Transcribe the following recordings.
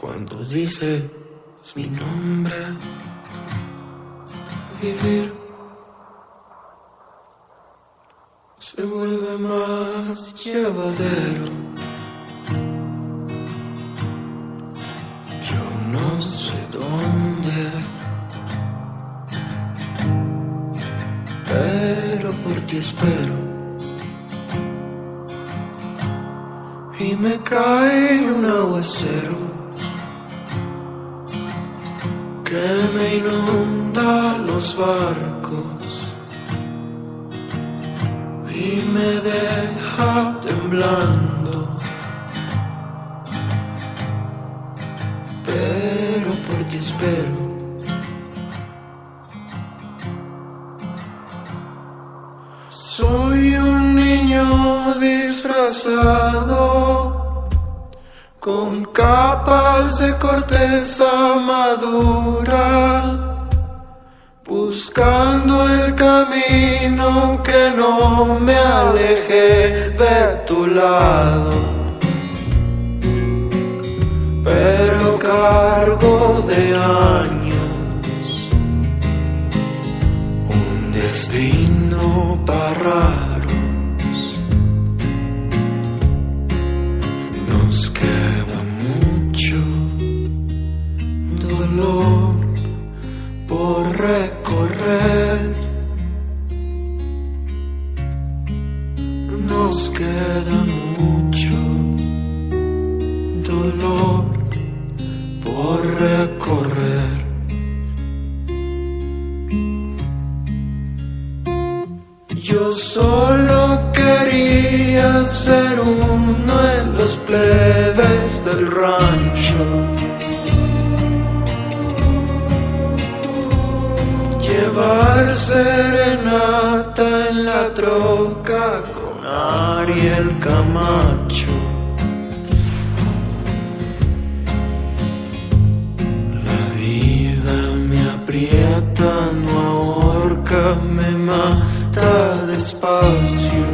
Cuando dices mi nombre, vivir se vuelve más llevadero. Yo no sé dónde, pero por ti espero. Y me cae un aguacero que me inunda los barcos y me deja temblando. Pero por ti espero. Soy un niño disfrazado con capas de corteza madura, buscando el camino que no me aleje de tu lado. Pero cargo de años un destino para raros. Nos queda mucho dolor por recorrer. Nos queda mucho dolor por recorrer. Yo solo quería ser uno de los plebes del rancho, llevar serenata en la troca con Ariel Camacho. La vida me aprieta, no ahorca, me mata despacio.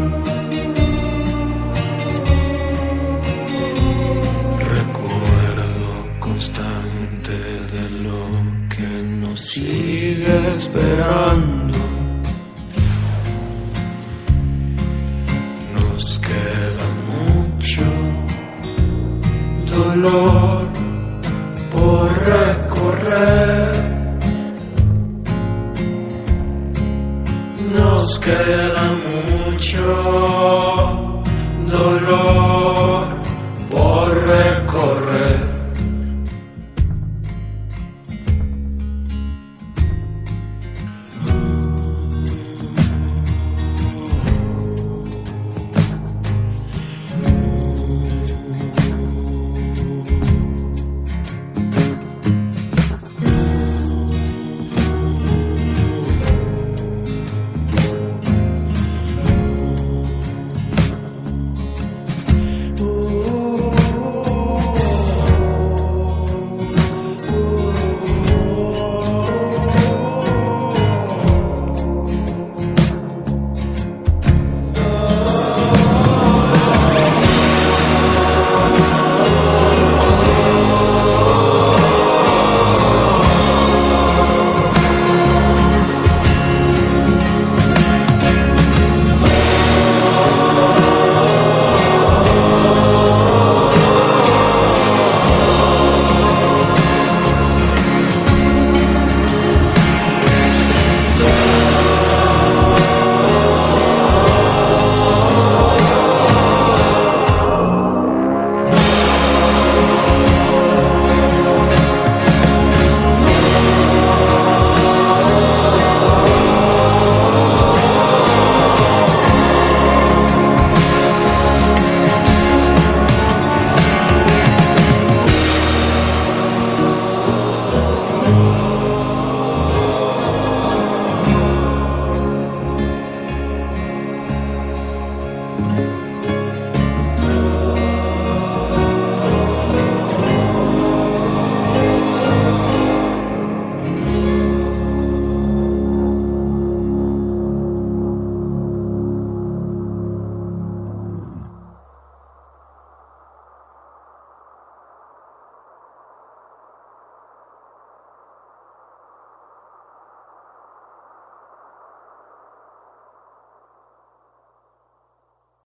Recuerdo constante de lo que nos sigue esperando. Nos queda mucho dolor por recorrer. Nos queda mucho